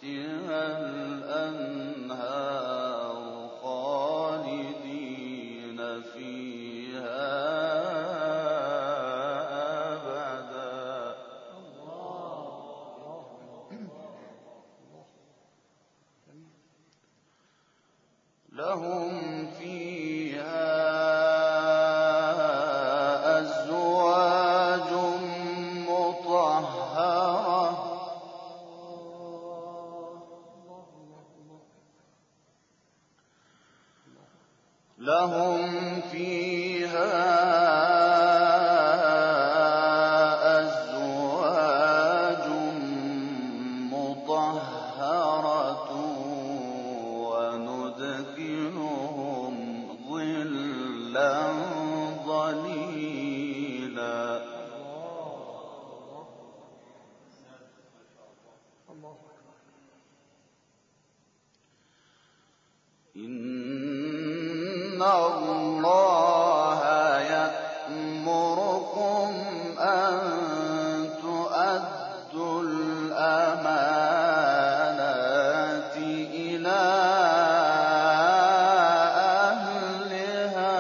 تحتها الأنهار خالدين فيها أبدا. لهم فيها أزواج مطهرة لهم فيها أزواج مطهرة وندخلهم ظلا ظليلا. إن الله يأمركم أن تؤدوا الأمانات إلى أهلها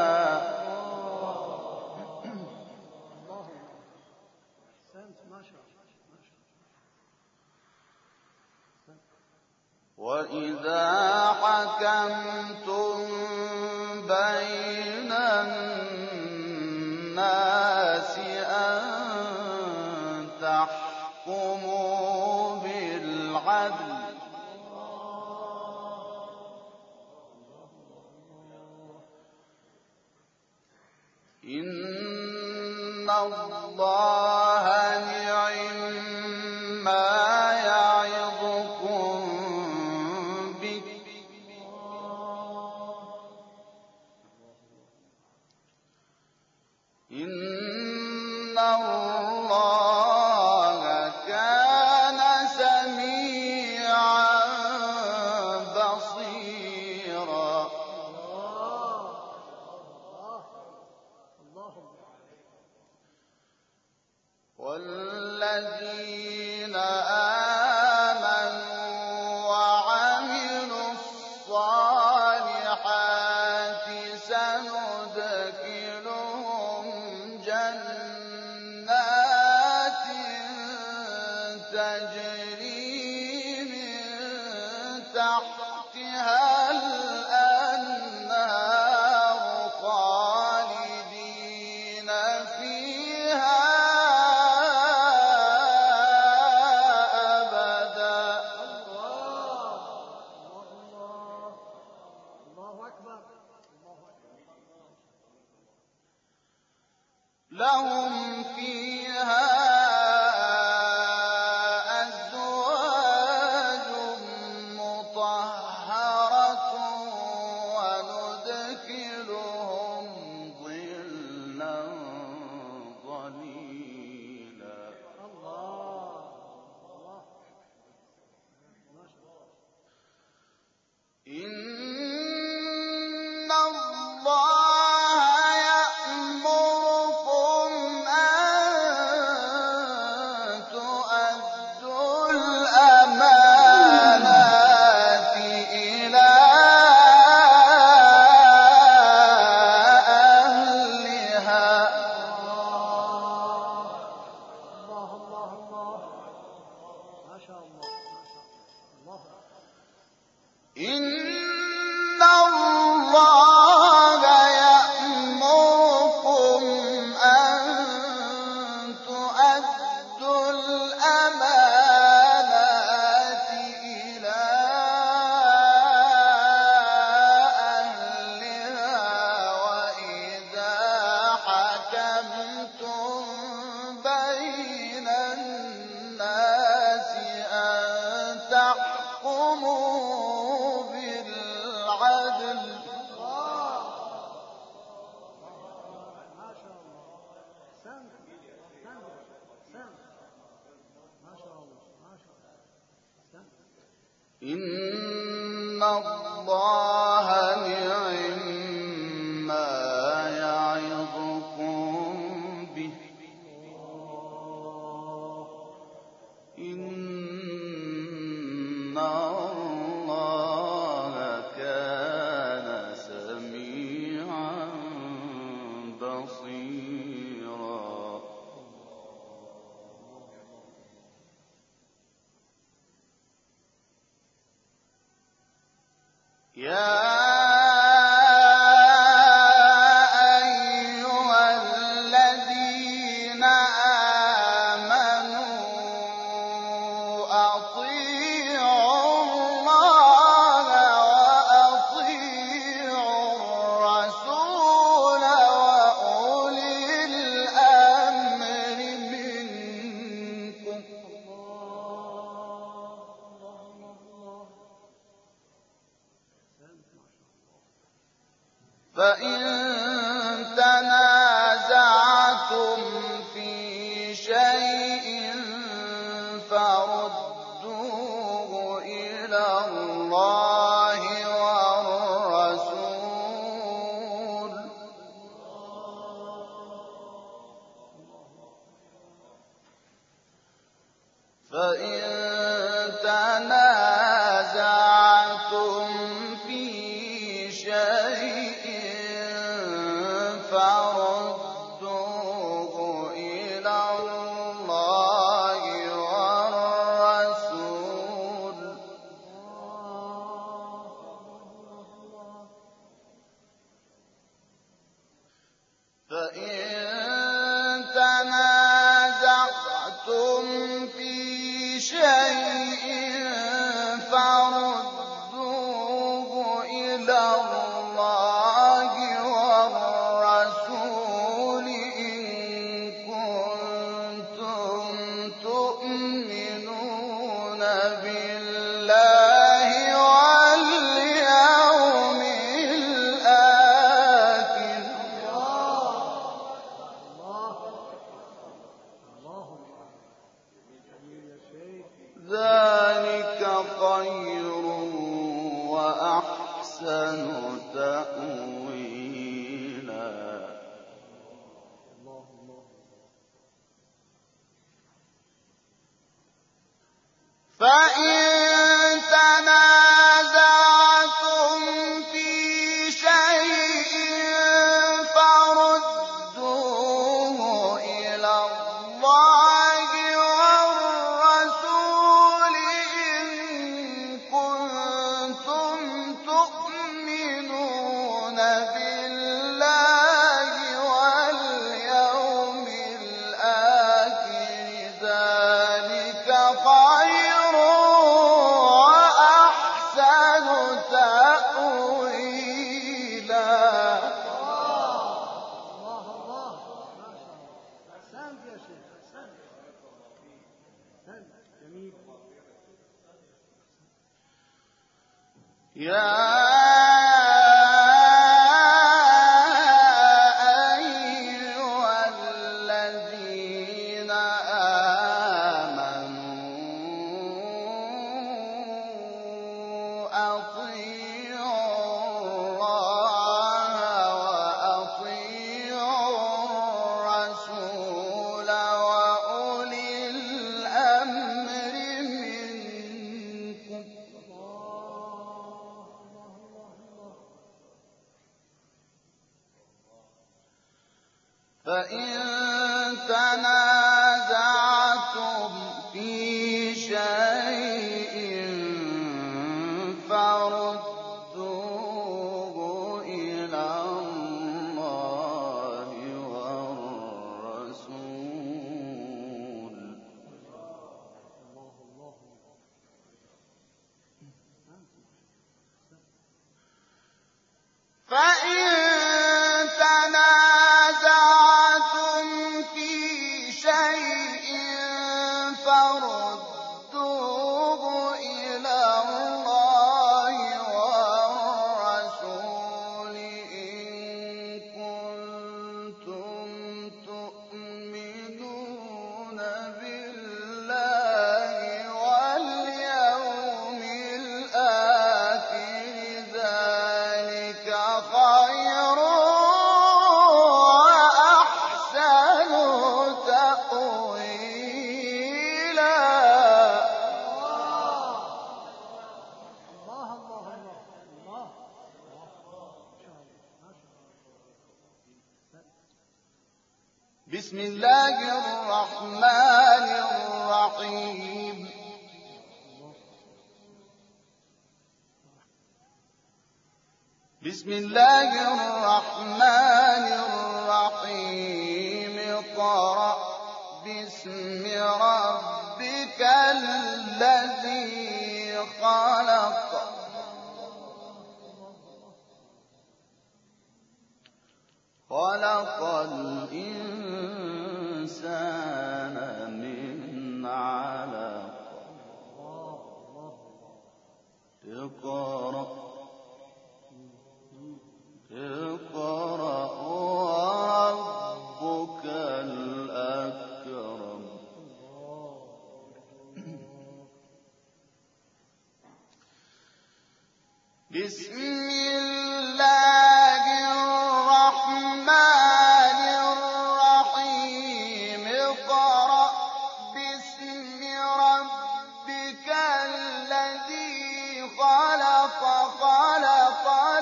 وإذا حكمتم بين الناس أن تحكموا بالعدل. إن الله نعم يعظكم به إن الله كان سميعا بصيرا. والذين آمنوا وعملوا الصالحات سندخلهم جنات تجري من تحتها الأنهار خالدين فيها لهم فيها أزواج مطهرة وندخلهم ظلا ظليلا. إن الله يأمركم أن تؤدوا الأمانات إلى أهلها إن الله يأمركم أن تؤدوا الأمانات إلى أهلها وإذا حكمتم بين الناس أن تحكموا بالعدل. إن الله نعم يعظكم به إن يا أيها الذين آمنوا أطيعوا الله وأطيعوا الرسول وأولي الأمر منكم. فإن تنازعتم في شيء فردوه إلى الله والرسول فإن تنازعتم في شيء فردوه إلى الله والرسول فإن تنازعتم في شيء فردوه إلى الله والرسول إن كنتم تؤمنون بالله واليوم الآخر. ذلك خير وأحسن تأويلا. فإن تنازعتم في شيء فردوه إلى الله والرسول إن كنتم تؤمنون بالله واليوم الآخر. ذلك خير وأحسن تأويلا. يا أيها الذين آمنوا أطيعوا الله وأطيعوا الرسول وأولي الأمر منكم. فإن تنازعتم في شيء فردوه إلى الله والرسول فإن تنازعتم في شيء فردوه إلى الله والرسول إن كنتم تؤمنون بالله واليوم الآخر. ذلك خير وأحسن تأويلا. بسم الله الرحمن الرحيم. بسم الله الرحمن الرحيم اقرأ باسم ربك الذي خلق خلق الإنسان من علق اقرأ وربك الأكرم بسم الله الرحمن الرحيم اقرأ باسم ربك الذي خلق خلق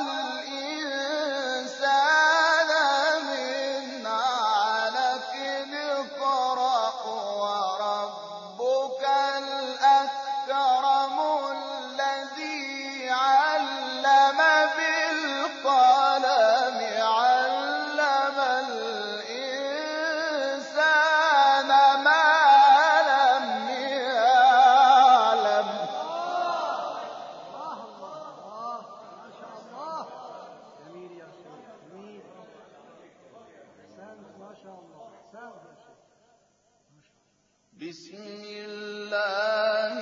الإنسان من علق اقرأ وربك الأكرم الذي علم بالقلم علم الإنسان ما لم يعلم بسم الله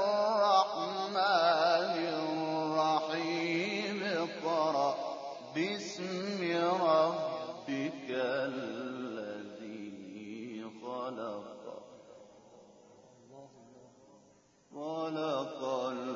الرحمن الرحيم اقرأ باسم ربك الذي خلق خلق